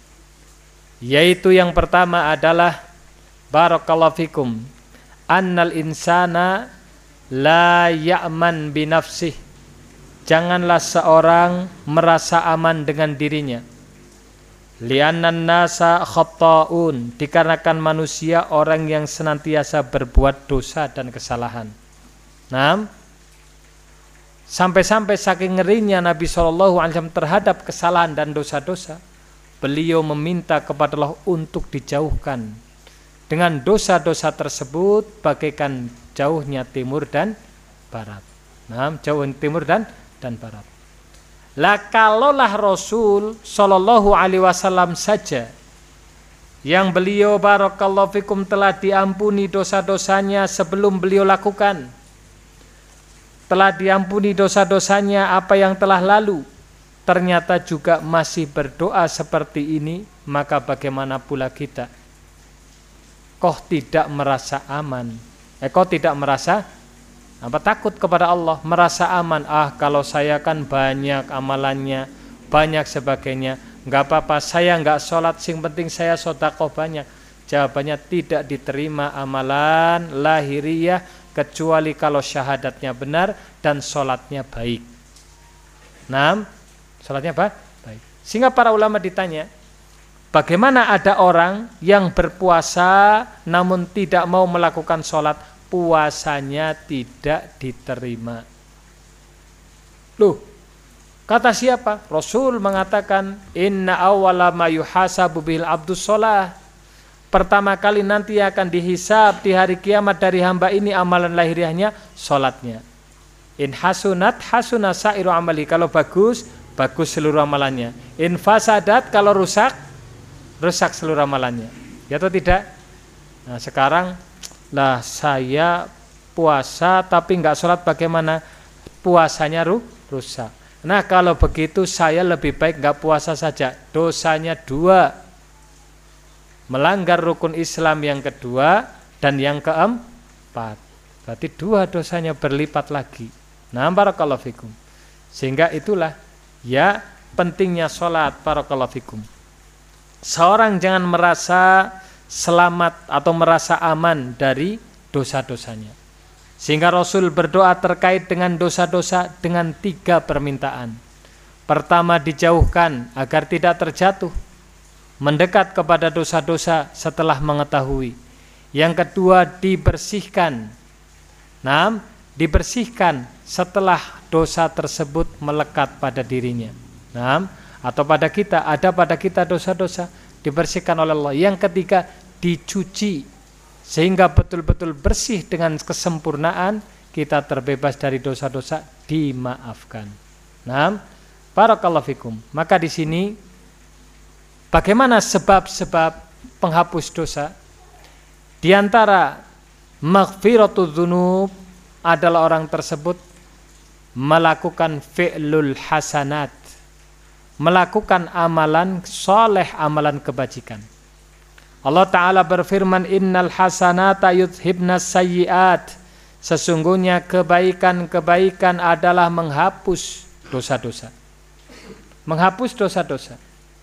Yaitu yang pertama adalah barakallahu fikum, annal insana la ya'man binafsih. Janganlah seorang merasa aman dengan dirinya. Li'annan nasa khatta'un, dikarenakan manusia orang yang senantiasa berbuat dosa dan kesalahan. Nah, sampai-sampai saking ngerinya Nabi SAW terhadap kesalahan dan dosa-dosa, beliau meminta kepada Allah untuk dijauhkan dengan dosa-dosa tersebut bagaikan jauhnya timur dan barat. Nah, jauh timur dan barat. Lah kalaulah Rasul Shallallahu Alaihi Wasallam saja yang beliau barakallahu fikum telah diampuni dosa-dosanya sebelum beliau lakukan, telah diampuni dosa-dosanya apa yang telah lalu, ternyata juga masih berdoa seperti ini, maka bagaimana pula kita? Kok tidak merasa aman? Kok tidak merasa takut kepada Allah, merasa aman? Kalau saya kan banyak amalannya, banyak sebagainya, nggak apa-apa, saya nggak sholat, sing penting saya sedekah banyak. Jawabannya tidak diterima amalan lahiriah kecuali kalau syahadatnya benar dan sholatnya baik. Nah, sholatnya baik. Sehingga para ulama ditanya, bagaimana ada orang yang berpuasa namun tidak mau melakukan sholat, puasanya tidak diterima? Loh, kata siapa? Rasul mengatakan, inna awwala ma yuhasabu bil abdus sholah. Pertama kali nanti akan dihisab di hari kiamat dari hamba ini amalan lahiriahnya, sholatnya. In hasunat hasunat sa'iru amali, kalau bagus, bagus seluruh amalannya. In fasadat, kalau rusak, rusak seluruh amalannya. Ya atau tidak? Nah sekarang lah saya puasa tapi nggak sholat, bagaimana? Puasanya rusak. Nah kalau begitu saya lebih baik nggak puasa saja, dosanya 2. Melanggar rukun Islam yang kedua dan yang keempat, berarti 2 dosanya berlipat lagi. Nah barakallahu fikum. Sehingga itulah ya pentingnya sholat, barakallahu fikum. Seorang jangan merasa selamat atau merasa aman dari dosa-dosanya. Sehingga Rasul berdoa terkait dengan dosa-dosa dengan 3 permintaan. Pertama, dijauhkan agar tidak terjatuh, mendekat kepada dosa-dosa setelah mengetahui. Yang kedua, dibersihkan. Nah, dibersihkan setelah dosa tersebut melekat pada dirinya. Nah, atau pada kita, ada pada kita dosa-dosa, dibersihkan oleh Allah. Yang ketiga, dicuci sehingga betul-betul bersih dengan kesempurnaan, kita terbebas dari dosa-dosa, dimaafkan. Nah, barakallahu fikum. Maka di sini bagaimana sebab-sebab penghapus dosa? Di antara maghfiratul dzunub adalah orang tersebut melakukan fi'lul hasanat, melakukan amalan soleh, amalan kebajikan. Allah Ta'ala berfirman, innal hasanata yudhibnas sayyiat. Sesungguhnya kebaikan-kebaikan adalah menghapus dosa-dosa. Menghapus dosa-dosa.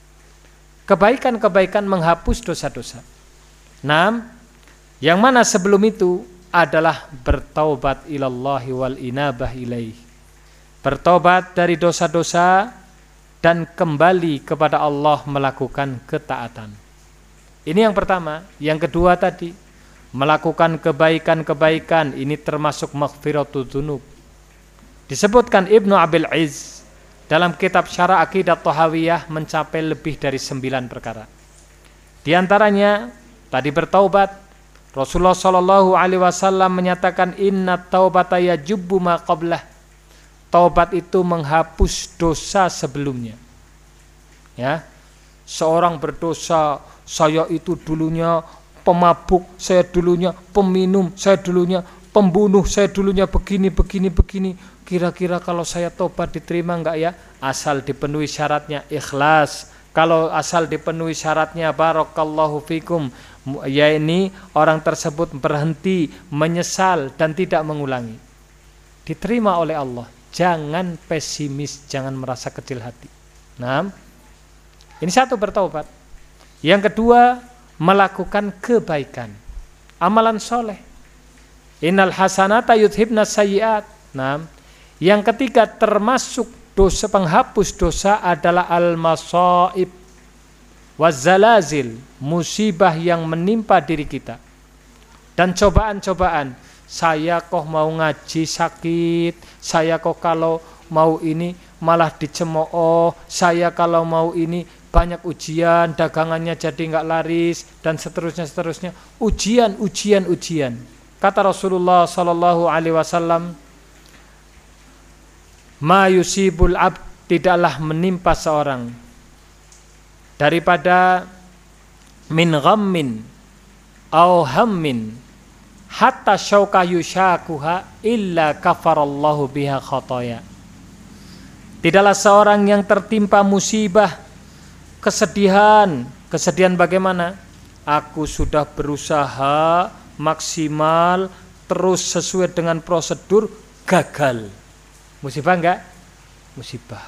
Kebaikan-kebaikan menghapus dosa-dosa. Nah, yang mana sebelum itu adalah bertaubat ilallahi wal inabah ilaih. Bertobat dari dosa-dosa dan kembali kepada Allah melakukan ketaatan. Ini yang pertama. Yang kedua tadi, melakukan kebaikan-kebaikan, ini termasuk maghfiratul dzunub. Disebutkan Ibnu Abil Izz dalam kitab Syarah Aqidah Thahawiyah mencapai lebih dari 9 perkara. Di antaranya tadi bertaubat. Rasulullah Shallallahu Alaihi Wasallam menyatakan inna taubata yajubbu ma qablah. Taubat itu menghapus dosa sebelumnya. Ya, seorang berdosa, saya itu dulunya pemabuk, saya dulunya peminum, saya dulunya pembunuh, saya dulunya begini. Kira-kira kalau saya tobat diterima enggak ya? Asal dipenuhi syaratnya ikhlas. Kalau asal dipenuhi syaratnya barakallahu fikum, ya ini orang tersebut berhenti, menyesal dan tidak mengulangi, diterima oleh Allah. Jangan pesimis, jangan merasa kecil hati. Nah, ini satu, bertaubat. Yang kedua, melakukan kebaikan, amalan soleh. Innal hasanata yudhibna sayyiat. Nah, yang ketiga termasuk dosa, penghapus dosa adalah al-masaib wazalazil, musibah yang menimpa diri kita dan cobaan-cobaan. Saya kok mau ngaji sakit, saya kok kalau mau ini malah dicemooh, saya kalau mau ini banyak ujian, dagangannya jadi enggak laris, dan seterusnya. Ujian. Kata Rasulullah Sallallahu Alaihi Wasallam, ma yusibul abd, tidaklah menimpa seorang daripada min ghammin au hammin hatta syauka yushakuha illa kafarallahu biha khotoya. Tidaklah seorang yang tertimpa musibah, kesedihan bagaimana? Aku sudah berusaha maksimal, terus sesuai dengan prosedur, gagal. Musibah enggak? Musibah.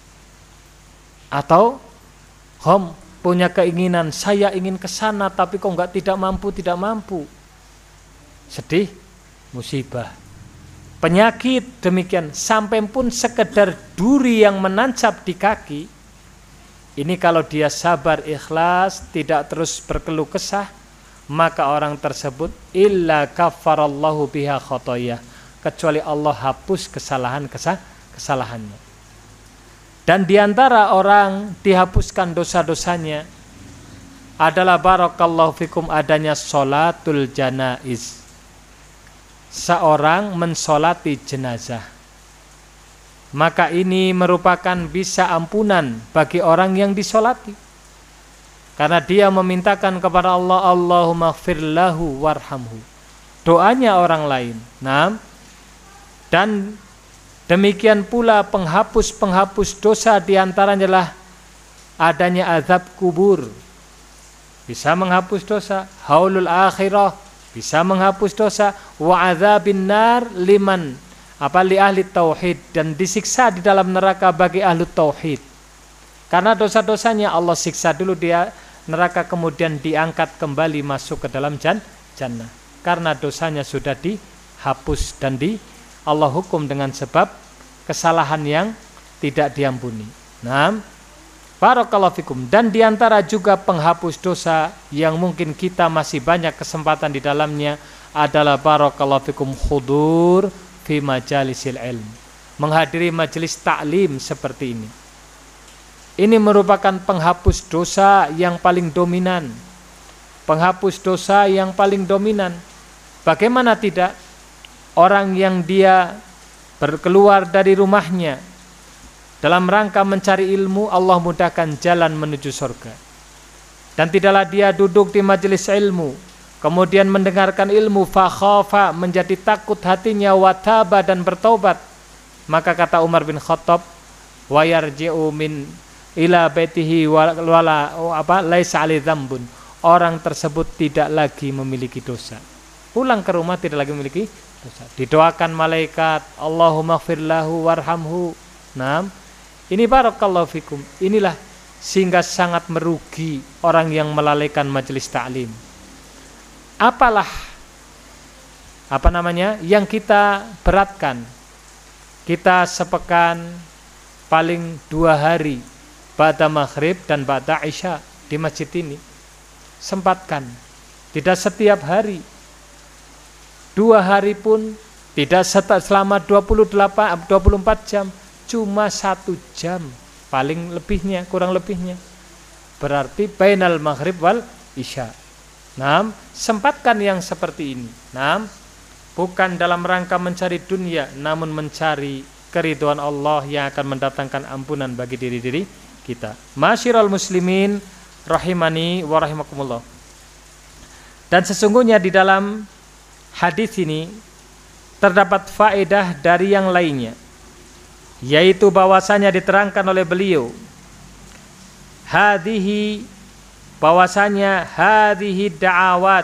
Atau punya keinginan, saya ingin ke sana tapi kok tidak mampu. Sedih, musibah. Penyakit demikian, sampai pun sekedar duri yang menancap di kaki, ini kalau dia sabar ikhlas, tidak terus berkeluh kesah, maka orang tersebut illa kafarallahu biha khotoyah, kecuali Allah hapus kesalahannya. Dan diantara orang dihapuskan dosa-dosanya adalah barakallahu fikum adanya sholatul janaiz. Seorang mensolati jenazah, maka ini merupakan bisa ampunan bagi orang yang disolati, karena dia memintakan kepada Allah, Allahumma ighfir lahu warhamhu, doanya orang lain. Nah, dan demikian pula penghapus dosa, diantaranya adalah adanya azab kubur, bisa menghapus dosa. Haulul akhirah, bisa menghapus dosa. Wa azabin nar liman li ahli tauhid, dan disiksa di dalam neraka bagi ahli tauhid. Karena dosa-dosanya Allah siksa dulu dia neraka, kemudian diangkat kembali masuk ke dalam jannah. Karena dosanya sudah dihapus dan Allah hukum dengan sebab kesalahan yang tidak diampuni. Nah, barakallahu fikum. Dan diantara juga penghapus dosa yang mungkin kita masih banyak kesempatan di dalamnya adalah barakallahu fikum hudur fi majalisil ilm, menghadiri majelis taklim seperti ini. Ini merupakan penghapus dosa yang paling dominan. Bagaimana tidak? Orang yang dia berkeluar dari rumahnya dalam rangka mencari ilmu, Allah mudahkan jalan menuju surga. Dan tidaklah dia duduk di majelis ilmu, kemudian mendengarkan ilmu, fakhafa, menjadi takut hatinya, wataba, dan bertaubat. Maka kata Umar bin Khattab, wa yarji'u min ila baitihi wala laisa alaihi dzambun, orang tersebut tidak lagi memiliki dosa. Pulang ke rumah tidak lagi memiliki dosa. Didoakan malaikat, Allahumma ighfir lahu warhamhu. Nah, ini barakallahu fikum. Inilah sehingga sangat merugi orang yang melalaikan majelis ta'lim. Yang kita beratkan, kita sepekan paling 2 hari ba'da maghrib dan ba'da isya di masjid ini. Sempatkan. Tidak setiap hari. 2 hari pun tidak selama 24 jam, cuma 1 jam paling lebihnya, kurang lebihnya. Berarti bainal maghrib wal isya. Sempatkan yang seperti ini. Bukan dalam rangka mencari dunia, namun mencari keridhaan Allah yang akan mendatangkan ampunan bagi diri-diri kita. Masyiral muslimin rahimani wa rahimakumullah. Dan sesungguhnya di dalam hadis ini terdapat faedah dari yang lainnya, yaitu bahwasanya diterangkan oleh beliau bahwasanya hadhihi da'awat,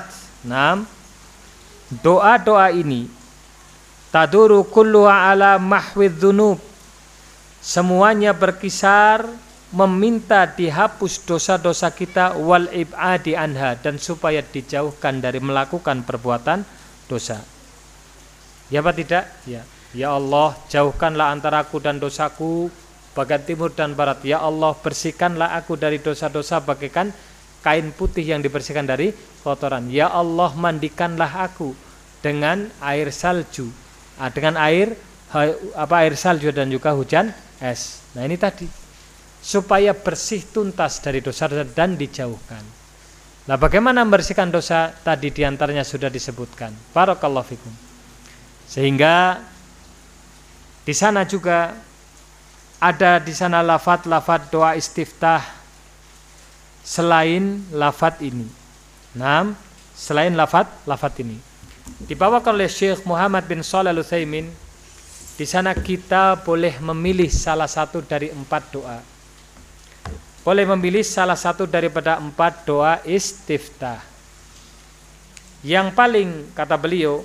doa-doa ini taduru kulluha ala mahwidz dzunub, semuanya berkisar meminta dihapus dosa-dosa kita, wal ibadi anha, dan supaya dijauhkan dari melakukan perbuatan dosa. Ya apa tidak? Ya. Ya Allah, jauhkanlah antara aku dan dosaku bagian timur dan barat. Ya Allah, bersihkanlah aku dari dosa-dosa bagaikan kain putih yang dibersihkan dari kotoran. Ya Allah, mandikanlah aku dengan air salju, dengan air salju dan juga hujan es. Nah, ini tadi supaya bersih tuntas dari dosa-dosa dan dijauhkan. Nah, bagaimana membersihkan dosa? Tadi diantaranya sudah disebutkan. Barakallahu fikum. Sehingga di sana juga ada di sana lafaz-lafaz doa istiftah selain lafaz ini. Selain lafaz ini. Dibawakan oleh Syekh Muhammad bin Shalih Al-Utsaimin. Di sana kita boleh memilih salah satu dari 4 doa. Boleh memilih salah satu daripada 4 doa istiftah. Yang paling kata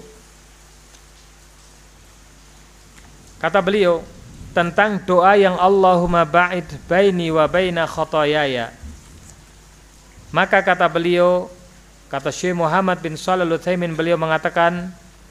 beliau tentang doa yang Allahumma ba'id baini wa baina khotoyaya. Maka kata Syekh Muhammad bin Shalih Al-Utsaimin, beliau mengatakan,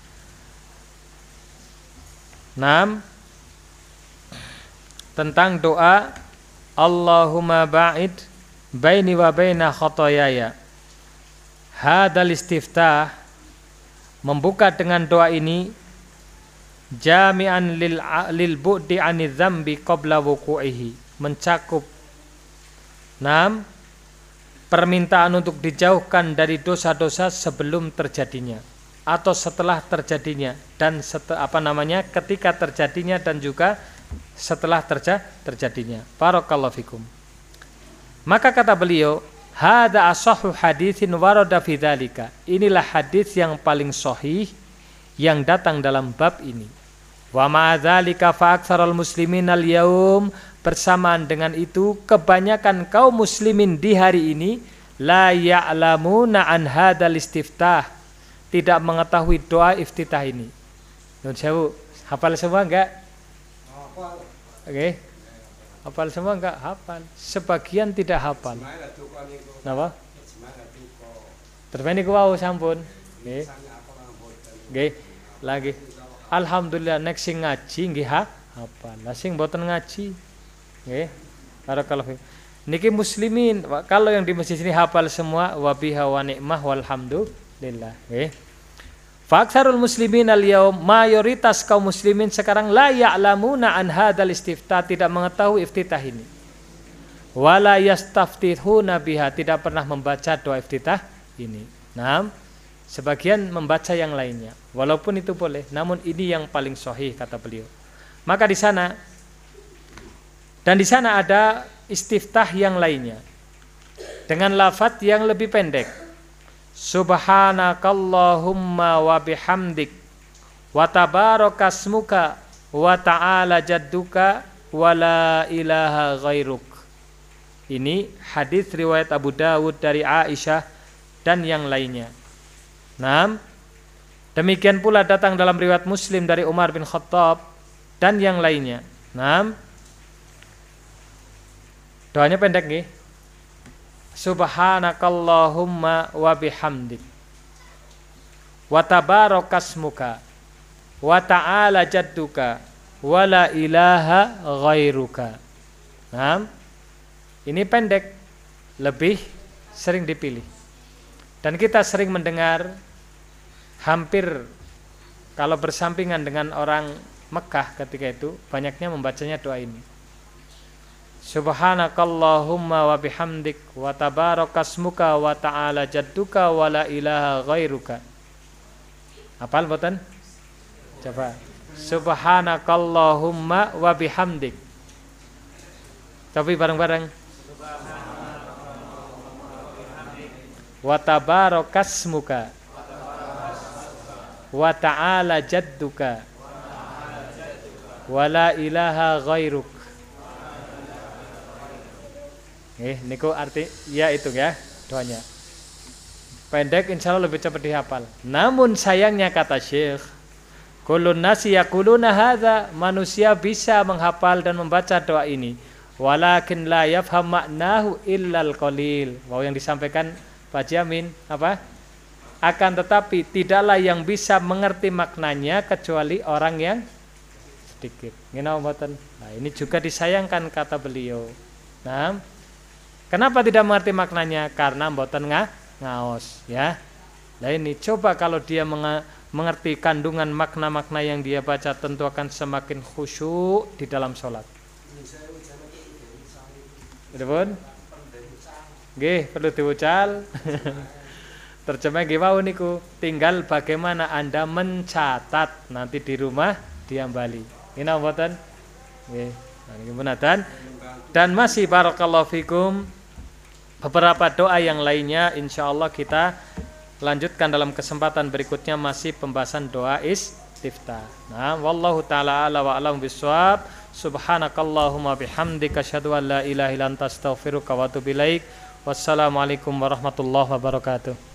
tentang doa Allahumma ba'id baini wa baina khotoyaya. Hadal istiftah, membuka dengan doa ini, jami'an lil bu'di 'anil dzambi qabla wuqu'ihi, mencakup permintaan untuk dijauhkan dari dosa-dosa sebelum terjadinya atau setelah terjadinya, dan ketika terjadinya dan juga setelah terjadinya. Barakallahu fikum. Maka kata beliau, hadza ashahhu haditsin warada fi dzalika. Inilah hadis yang paling sahih yang datang dalam bab ini. Wa ma dzalika fa aktsarul muslimin al-yaum, bersamaan dengan itu kebanyakan kaum muslimin di hari ini la ya'lamuna an hadzal istiftah, tidak mengetahui doa iftitah ini. Nun sewu, hafal semua enggak? Oke. Hafal semua enggak? Hafal. Sebagian tidak hafal. Napa? Terpeni ku wau sampun. Nggih. Nggih. Lagi. Alhamdulillah nek sing ngaji nggih hafal. Lah sing mboten ngaji nggih. Barakallahu fiik. Niki muslimin, kalau yang di masjid sini hafal semua, wa biha wa ni'mah walhamdulillah. Nggih. Faksarul muslimin al-yaum, mayoritas kaum muslimin sekarang la ya'lamuna an hadzal istiftah, tidak mengetahui iftitah ini. Wala yastaftihuna biha, tidak pernah membaca doa iftitah ini. Sebagian membaca yang lainnya. Walaupun itu boleh, namun ini yang paling sahih kata beliau. Maka di sana ada istiftah yang lainnya dengan lafaz yang lebih pendek. Subhanakallahumma wa bihamdik wa tabarakasmuka wa ta'ala jadduka wa la ilaha ghairuk. Ini hadis riwayat Abu Dawud dari Aisyah dan yang lainnya. Demikian pula datang dalam riwayat Muslim dari Umar bin Khattab dan yang lainnya. Doanya pendek nggih. Subhanakallahumma wa bihamdik wa tabarakasmuka wa ta'ala jadduka wa la ilaha ghairuka. Ini pendek, lebih sering dipilih. Dan kita sering mendengar hampir kalau bersampingan dengan orang Mekah ketika itu banyaknya membacanya doa ini. Subhanakallahumma wa bihamdik wa tabarakasmuka wa ta'ala jadduka wa la ilaha ghairuka. Hafal mboten? Coba. Subhanakallahumma wa bihamdik. Coba bareng-bareng. Wa tabarakasmuka wa ta'ala jadduka wa la ilaha ghairuk. Niku arti ya itu ya doanya. Pendek insya Allah lebih cepat dihafal. Namun sayangnya kata Syekh, kullun nasi yaquluna hadza, manusia bisa menghafal dan membaca doa ini, walakin la yafham maknahu illal qalil. Wow, yang disampaikan Pak Jamin apa? Akan tetapi tidaklah yang bisa mengerti maknanya kecuali orang yang sedikit. Nah, ini juga disayangkan kata beliau. Nah, kenapa tidak mengerti maknanya? Karena mboten ngaos ya. Nah ini coba kalau dia mengerti kandungan makna-makna yang dia baca, tentu akan semakin khusyuk di dalam sholat. Betul? Nggih, perlu diucal. Terjemah nggih wau niku, tinggal bagaimana Anda mencatat nanti di rumah diambali. Ini mboten? Nggih. Nah, niki punten. Dan masih barakallahu fikum beberapa doa yang lainnya insyaallah kita lanjutkan dalam kesempatan berikutnya, masih pembahasan doa istiftah. Nah, wallahu taala ala wa alam bisawab. Subhanakallahumma bihamdika asyhadu an la ilaha illa anta astaghfiruka wa atubu ilaik. Wassalamualaikum warahmatullahi wabarakatuh.